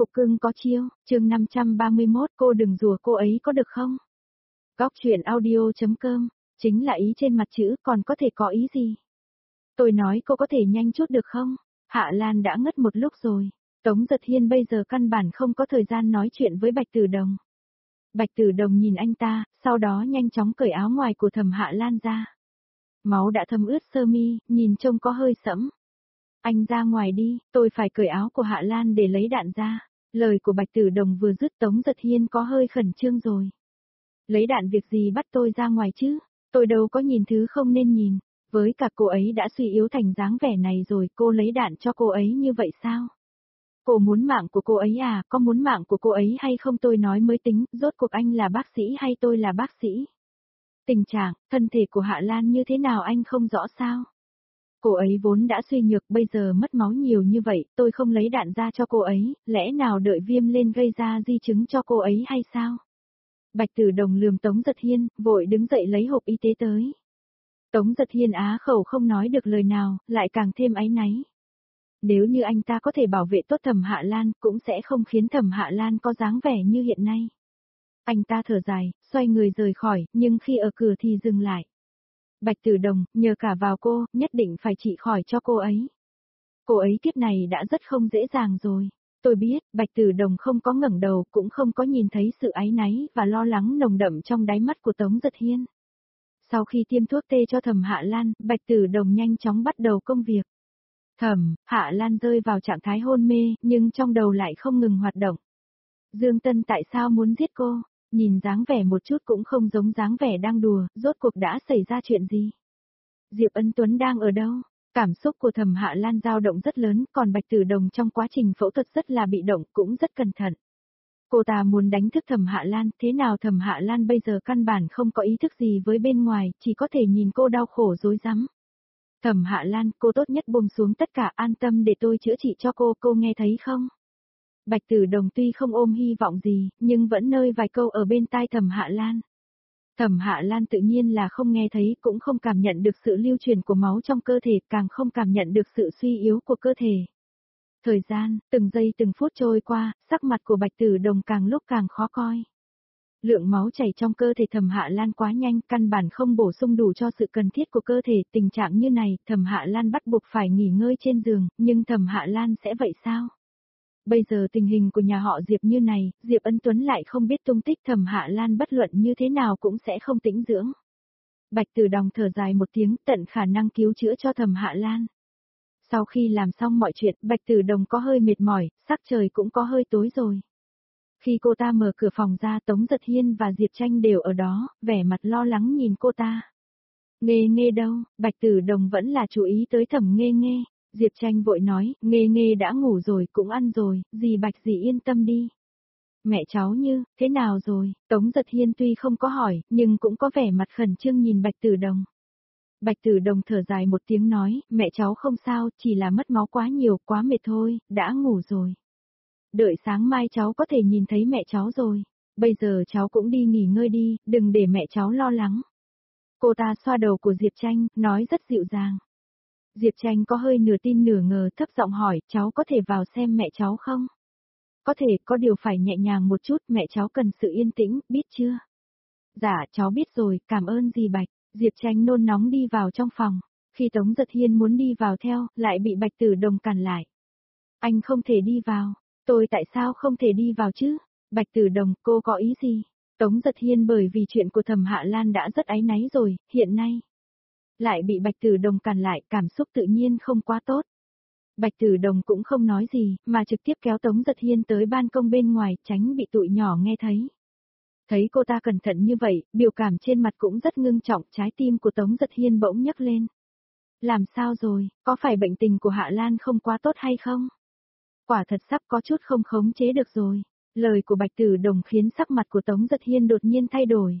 Cục cưng có chiêu, chương 531 cô đừng rùa cô ấy có được không? Góc chuyện audio.com, chính là ý trên mặt chữ còn có thể có ý gì? Tôi nói cô có thể nhanh chút được không? Hạ Lan đã ngất một lúc rồi. Tống Giật Hiên bây giờ căn bản không có thời gian nói chuyện với Bạch Tử Đồng. Bạch Tử Đồng nhìn anh ta, sau đó nhanh chóng cởi áo ngoài của Thẩm Hạ Lan ra. Máu đã thấm ướt sơ mi, nhìn trông có hơi sẫm. Anh ra ngoài đi, tôi phải cởi áo của Hạ Lan để lấy đạn ra. Lời của Bạch Tử Đồng vừa dứt Tống Giật Hiên có hơi khẩn trương rồi. Lấy đạn việc gì bắt tôi ra ngoài chứ? Tôi đâu có nhìn thứ không nên nhìn. Với cả cô ấy đã suy yếu thành dáng vẻ này rồi, cô lấy đạn cho cô ấy như vậy sao? Cô muốn mạng của cô ấy à? Có muốn mạng của cô ấy hay không tôi nói mới tính, rốt cuộc anh là bác sĩ hay tôi là bác sĩ? Tình trạng, thân thể của Hạ Lan như thế nào anh không rõ sao? Cô ấy vốn đã suy nhược, bây giờ mất máu nhiều như vậy, tôi không lấy đạn ra cho cô ấy, lẽ nào đợi viêm lên gây ra di chứng cho cô ấy hay sao? Bạch Tử Đồng lườm Tống Giật Hiên, vội đứng dậy lấy hộp y tế tới. Tống Giật Hiên á khẩu không nói được lời nào, lại càng thêm áy náy. Nếu như anh ta có thể bảo vệ tốt Thẩm Hạ Lan, cũng sẽ không khiến Thẩm Hạ Lan có dáng vẻ như hiện nay. Anh ta thở dài, xoay người rời khỏi, nhưng khi ở cửa thì dừng lại. Bạch Tử Đồng, nhờ cả vào cô, nhất định phải trị khỏi cho cô ấy. Cô ấy kiếp này đã rất không dễ dàng rồi. Tôi biết, Bạch Tử Đồng không có ngẩng đầu, cũng không có nhìn thấy sự áy náy và lo lắng nồng đậm trong đáy mắt của Tống Giật Hiên. Sau khi tiêm thuốc tê cho Thẩm Hạ Lan, Bạch Tử Đồng nhanh chóng bắt đầu công việc. Thẩm Hạ Lan rơi vào trạng thái hôn mê, nhưng trong đầu lại không ngừng hoạt động. Dương Tân tại sao muốn giết cô? Nhìn dáng vẻ một chút cũng không giống dáng vẻ đang đùa, rốt cuộc đã xảy ra chuyện gì? Diệp Ân Tuấn đang ở đâu? Cảm xúc của Thẩm Hạ Lan dao động rất lớn, còn Bạch Tử Đồng trong quá trình phẫu thuật rất là bị động, cũng rất cẩn thận. Cô ta muốn đánh thức Thẩm Hạ Lan, thế nào Thẩm Hạ Lan bây giờ căn bản không có ý thức gì với bên ngoài, chỉ có thể nhìn cô đau khổ rối rắm. Thẩm Hạ Lan, cô tốt nhất buông xuống tất cả, an tâm để tôi chữa trị cho cô nghe thấy không? Bạch Tử Đồng tuy không ôm hy vọng gì, nhưng vẫn nơi vài câu ở bên tai Thẩm Hạ Lan. Thẩm Hạ Lan tự nhiên là không nghe thấy, cũng không cảm nhận được sự lưu truyền của máu trong cơ thể, càng không cảm nhận được sự suy yếu của cơ thể. Thời gian, từng giây từng phút trôi qua, sắc mặt của Bạch Tử Đồng càng lúc càng khó coi. Lượng máu chảy trong cơ thể Thẩm Hạ Lan quá nhanh, căn bản không bổ sung đủ cho sự cần thiết của cơ thể, tình trạng như này, Thẩm Hạ Lan bắt buộc phải nghỉ ngơi trên giường, nhưng Thẩm Hạ Lan sẽ vậy sao? Bây giờ tình hình của nhà họ Diệp như này, Diệp Ân Tuấn lại không biết tung tích Thẩm Hạ Lan, bất luận như thế nào cũng sẽ không tĩnh dưỡng. Bạch Tử Đồng thở dài một tiếng, tận khả năng cứu chữa cho Thẩm Hạ Lan. Sau khi làm xong mọi chuyện, Bạch Tử Đồng có hơi mệt mỏi, sắc trời cũng có hơi tối rồi. Khi cô ta mở cửa phòng ra, Tống Giật Hiên và Diệp Tranh đều ở đó, vẻ mặt lo lắng nhìn cô ta. Nghê Nghê đâu? Bạch Tử Đồng vẫn là chú ý tới Thẩm Nghê Nghê. Diệp Tranh vội nói, Nghê Nghê đã ngủ rồi, cũng ăn rồi, dì Bạch dì yên tâm đi. Mẹ cháu Như, thế nào rồi? Tống Giật Hiên tuy không có hỏi, nhưng cũng có vẻ mặt khẩn trương nhìn Bạch Tử Đồng. Bạch Tử Đồng thở dài một tiếng nói, mẹ cháu không sao, chỉ là mất máu quá nhiều, quá mệt thôi, đã ngủ rồi. Đợi sáng mai cháu có thể nhìn thấy mẹ cháu rồi. Bây giờ cháu cũng đi nghỉ ngơi đi, đừng để mẹ cháu lo lắng. Cô ta xoa đầu của Diệp Tranh, nói rất dịu dàng. Diệp Tranh có hơi nửa tin nửa ngờ, thấp giọng hỏi, cháu có thể vào xem mẹ cháu không? Có thể, có điều phải nhẹ nhàng một chút, mẹ cháu cần sự yên tĩnh, biết chưa? Dạ, cháu biết rồi, cảm ơn dì Bạch. Diệp Tranh nôn nóng đi vào trong phòng. Khi Tống Giật Hiên muốn đi vào theo, lại bị Bạch Tử Đồng cản lại. Anh không thể đi vào. Tôi tại sao không thể đi vào chứ? Bạch Tử Đồng, cô có ý gì? Tống Giật Hiên bởi vì chuyện của Thẩm Hạ Lan đã rất áy náy rồi, hiện nay lại bị Bạch Tử Đồng cản lại, cảm xúc tự nhiên không quá tốt. Bạch Tử Đồng cũng không nói gì, mà trực tiếp kéo Tống Giật Hiên tới ban công bên ngoài, tránh bị tụi nhỏ nghe thấy. Thấy cô ta cẩn thận như vậy, biểu cảm trên mặt cũng rất ngưng trọng, trái tim của Tống Giật Hiên bỗng nhấc lên. Làm sao rồi, có phải bệnh tình của Hạ Lan không quá tốt hay không? Quả thật sắp có chút không khống chế được rồi. Lời của Bạch Tử Đồng khiến sắc mặt của Tống Giật Hiên đột nhiên thay đổi.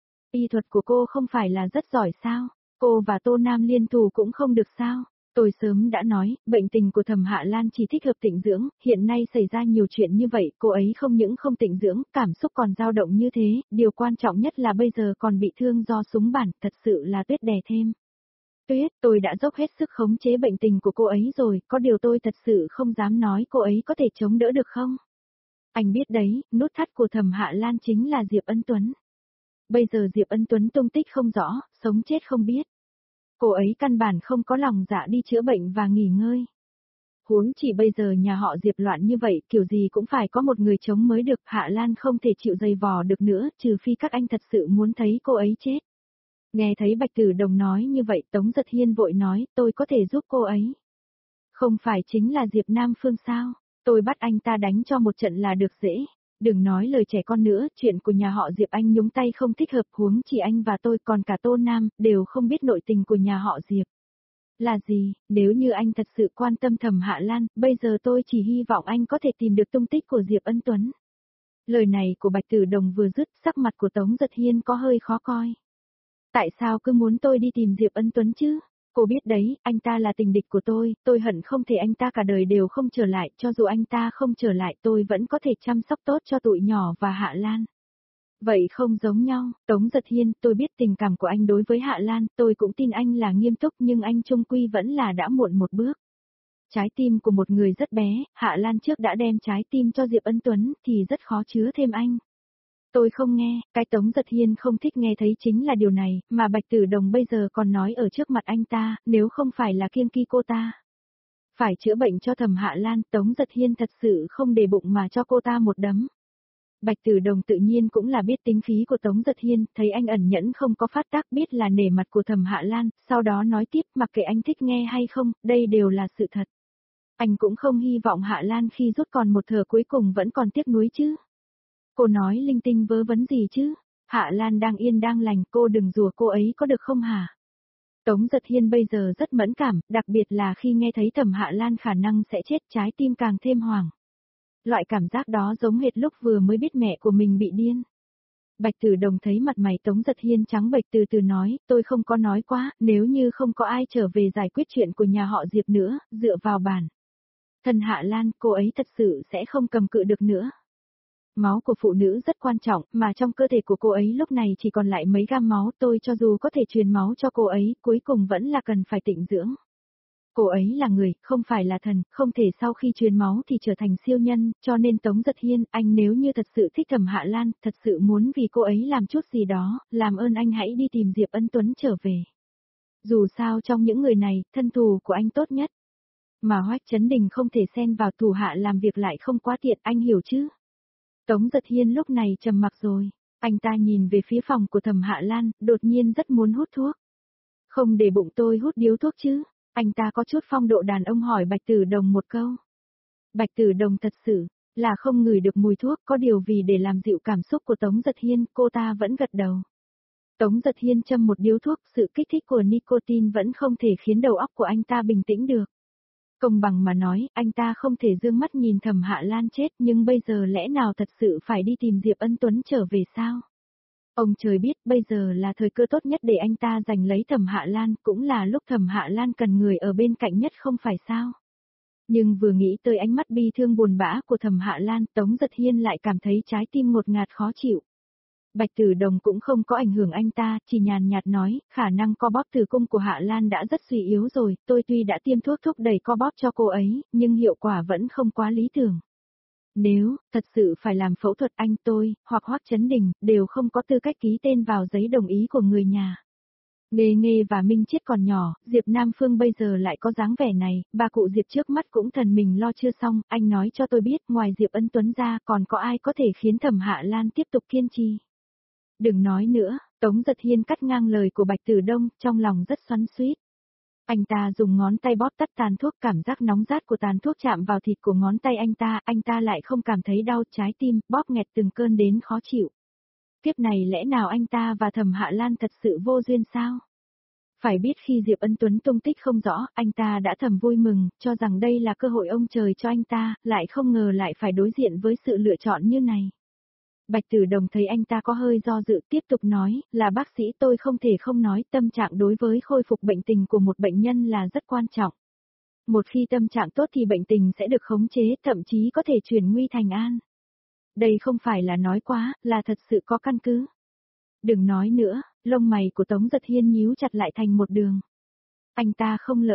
Y thuật của cô không phải là rất giỏi sao? Cô và Tô Nam liên thủ cũng không được sao? Tôi sớm đã nói, bệnh tình của Thẩm Hạ Lan chỉ thích hợp tĩnh dưỡng, hiện nay xảy ra nhiều chuyện như vậy, cô ấy không những không tĩnh dưỡng, cảm xúc còn dao động như thế, điều quan trọng nhất là bây giờ còn bị thương do súng bắn, thật sự là tuyết đè thêm. Tuyết, tôi đã dốc hết sức khống chế bệnh tình của cô ấy rồi, có điều tôi thật sự không dám nói cô ấy có thể chống đỡ được không? Anh biết đấy, nút thắt của Thẩm Hạ Lan chính là Diệp Ân Tuấn. Bây giờ Diệp Ân Tuấn tung tích không rõ, sống chết không biết. Cô ấy căn bản không có lòng dạ đi chữa bệnh và nghỉ ngơi. Huống chỉ bây giờ nhà họ Diệp loạn như vậy, kiểu gì cũng phải có một người chống mới được, Hạ Lan không thể chịu dày vò được nữa, trừ phi các anh thật sự muốn thấy cô ấy chết. Nghe thấy Bạch Tử Đồng nói như vậy, Tống Giật Hiên vội nói, tôi có thể giúp cô ấy. Không phải chính là Diệp Nam Phương sao, tôi bắt anh ta đánh cho một trận là được dễ. Đừng nói lời trẻ con nữa, chuyện của nhà họ Diệp anh nhúng tay không thích hợp, huống chỉ anh và tôi còn cả Tô Nam, đều không biết nội tình của nhà họ Diệp. Là gì, nếu như anh thật sự quan tâm Thẩm Hạ Lan, bây giờ tôi chỉ hy vọng anh có thể tìm được tung tích của Diệp Ân Tuấn. Lời này của Bạch Tử Đồng vừa dứt, sắc mặt của Tống Giật Hiên có hơi khó coi. Tại sao cứ muốn tôi đi tìm Diệp Ân Tuấn chứ? Cô biết đấy, anh ta là tình địch của tôi hận không thể anh ta cả đời đều không trở lại, cho dù anh ta không trở lại tôi vẫn có thể chăm sóc tốt cho tụi nhỏ và Hạ Lan. Vậy không giống nhau, Tống Giật Hiên, tôi biết tình cảm của anh đối với Hạ Lan, tôi cũng tin anh là nghiêm túc nhưng anh chung quy vẫn là đã muộn một bước. Trái tim của một người rất bé, Hạ Lan trước đã đem trái tim cho Diệp Ân Tuấn thì rất khó chứa thêm anh. Tôi không nghe, cái Tống Giật Hiên không thích nghe thấy chính là điều này, mà Bạch Tử Đồng bây giờ còn nói ở trước mặt anh ta, nếu không phải là kiêng kỵ cô ta. Phải chữa bệnh cho Thẩm Hạ Lan, Tống Giật Hiên thật sự không để bụng mà cho cô ta một đấm. Bạch Tử Đồng tự nhiên cũng là biết tính khí của Tống Giật Hiên, thấy anh ẩn nhẫn không có phát tác biết là nể mặt của Thẩm Hạ Lan, sau đó nói tiếp mặc kệ anh thích nghe hay không, đây đều là sự thật. Anh cũng không hy vọng Hạ Lan khi rút còn một thở cuối cùng vẫn còn tiếc nuối chứ. Cô nói linh tinh vớ vẩn gì chứ? Hạ Lan đang yên đang lành, cô đừng rủa cô ấy có được không hả? Tống Giật Hiên bây giờ rất mẫn cảm, đặc biệt là khi nghe thấy Thẩm Hạ Lan khả năng sẽ chết, trái tim càng thêm hoảng. Loại cảm giác đó giống hệt lúc vừa mới biết mẹ của mình bị điên. Bạch Tử Đồng thấy mặt mày Tống Giật Hiên trắng bệch từ từ nói, tôi không có nói quá, nếu như không có ai trở về giải quyết chuyện của nhà họ Diệp nữa, dựa vào bản thân Hạ Lan, cô ấy thật sự sẽ không cầm cự được nữa. Máu của phụ nữ rất quan trọng, mà trong cơ thể của cô ấy lúc này chỉ còn lại mấy gam máu, tôi cho dù có thể truyền máu cho cô ấy, cuối cùng vẫn là cần phải tịnh dưỡng. Cô ấy là người, không phải là thần, không thể sau khi truyền máu thì trở thành siêu nhân, cho nên Tống Giật Hiên, anh nếu như thật sự thích Thẩm Hạ Lan, thật sự muốn vì cô ấy làm chút gì đó, làm ơn anh hãy đi tìm Diệp Ân Tuấn trở về. Dù sao trong những người này, thân thù của anh tốt nhất. Mà Hoắc Chấn Đình không thể xen vào thủ hạ làm việc lại không quá tiện, anh hiểu chứ? Tống Giật Hiên lúc này trầm mặc rồi, anh ta nhìn về phía phòng của Thẩm Hạ Lan, đột nhiên rất muốn hút thuốc. Không để bụng tôi hút điếu thuốc chứ? Anh ta có chút phong độ đàn ông hỏi Bạch Tử Đồng một câu. Bạch Tử Đồng thật sự là không ngửi được mùi thuốc, có điều vì để làm dịu cảm xúc của Tống Giật Hiên, cô ta vẫn gật đầu. Tống Giật Hiên châm một điếu thuốc, sự kích thích của nicotine vẫn không thể khiến đầu óc của anh ta bình tĩnh được. Công bằng mà nói, anh ta không thể dương mắt nhìn Thẩm Hạ Lan chết, nhưng bây giờ lẽ nào thật sự phải đi tìm Diệp Ân Tuấn trở về sao? Ông trời biết bây giờ là thời cơ tốt nhất để anh ta giành lấy Thẩm Hạ Lan, cũng là lúc Thẩm Hạ Lan cần người ở bên cạnh nhất không phải sao? Nhưng vừa nghĩ tới ánh mắt bi thương buồn bã của Thẩm Hạ Lan, Tống Giật Hiên lại cảm thấy trái tim ngột ngạt khó chịu. Bạch Tử Đồng cũng không có ảnh hưởng anh ta, chỉ nhàn nhạt nói, khả năng co bóp tử cung của Hạ Lan đã rất suy yếu rồi, tôi tuy đã tiêm thuốc thúc đẩy co bóp cho cô ấy, nhưng hiệu quả vẫn không quá lý tưởng. Nếu, thật sự phải làm phẫu thuật anh tôi, hoặc Hoắc Chấn Đình, đều không có tư cách ký tên vào giấy đồng ý của người nhà. Nghê Nghê và Minh Chiết còn nhỏ, Diệp Nam Phương bây giờ lại có dáng vẻ này, bà cụ Diệp trước mắt cũng thần mình lo chưa xong, anh nói cho tôi biết, ngoài Diệp Ân Tuấn ra còn có ai có thể khiến Thẩm Hạ Lan tiếp tục kiên trì. Đừng nói nữa, Tống Giật Hiên cắt ngang lời của Bạch Tử Đông, trong lòng rất xoắn xuýt. Anh ta dùng ngón tay bóp tắt tàn thuốc, cảm giác nóng rát của tàn thuốc chạm vào thịt của ngón tay anh ta lại không cảm thấy đau, trái tim, bóp nghẹt từng cơn đến khó chịu. Kiếp này lẽ nào anh ta và Thẩm Hạ Lan thật sự vô duyên sao? Phải biết khi Diệp Ân Tuấn tung tích không rõ, anh ta đã thầm vui mừng, cho rằng đây là cơ hội ông trời cho anh ta, lại không ngờ lại phải đối diện với sự lựa chọn như này. Bạch Tử Đồng thấy anh ta có hơi do dự tiếp tục nói, là bác sĩ tôi không thể không nói tâm trạng đối với khôi phục bệnh tình của một bệnh nhân là rất quan trọng. Một khi tâm trạng tốt thì bệnh tình sẽ được khống chế, thậm chí có thể chuyển nguy thành an. Đây không phải là nói quá, là thật sự có căn cứ. Đừng nói nữa, lông mày của Tống Giật Hiên nhíu chặt lại thành một đường. Anh ta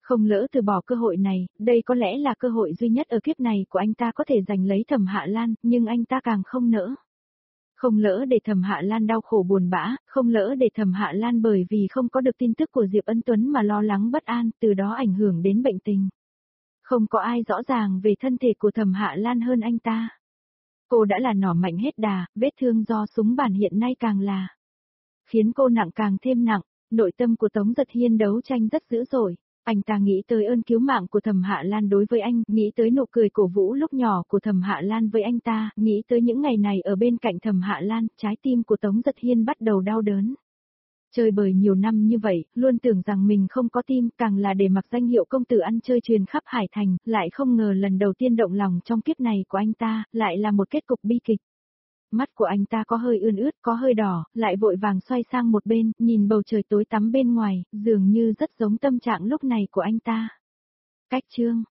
Không lỡ từ bỏ cơ hội này, đây có lẽ là cơ hội duy nhất ở kiếp này của anh ta có thể giành lấy Thẩm Hạ Lan, nhưng anh ta càng không nỡ. Không lỡ để Thẩm Hạ Lan đau khổ buồn bã, không lỡ để Thẩm Hạ Lan bởi vì không có được tin tức của Diệp Ân Tuấn mà lo lắng bất an, từ đó ảnh hưởng đến bệnh tình. Không có ai rõ ràng về thân thể của Thẩm Hạ Lan hơn anh ta. Cô đã là nỏ mạnh hết đà, vết thương do súng bản hiện nay càng là khiến cô nặng càng thêm nặng, nội tâm của Tống Giật Hiên đấu tranh rất dữ dội. Anh ta nghĩ tới ơn cứu mạng của Thẩm Hạ Lan đối với anh, nghĩ tới nụ cười cổ vũ lúc nhỏ của Thẩm Hạ Lan với anh ta, nghĩ tới những ngày này ở bên cạnh Thẩm Hạ Lan, trái tim của Tống Giật Hiên bắt đầu đau đớn. Chơi bời nhiều năm như vậy, luôn tưởng rằng mình không có tim, càng là để mặc danh hiệu công tử ăn chơi truyền khắp Hải Thành, lại không ngờ lần đầu tiên động lòng trong kiếp này của anh ta, lại là một kết cục bi kịch. Mắt của anh ta có hơi ươn ướt, có hơi đỏ, lại vội vàng xoay sang một bên, nhìn bầu trời tối tăm bên ngoài, dường như rất giống tâm trạng lúc này của anh ta. Cách chương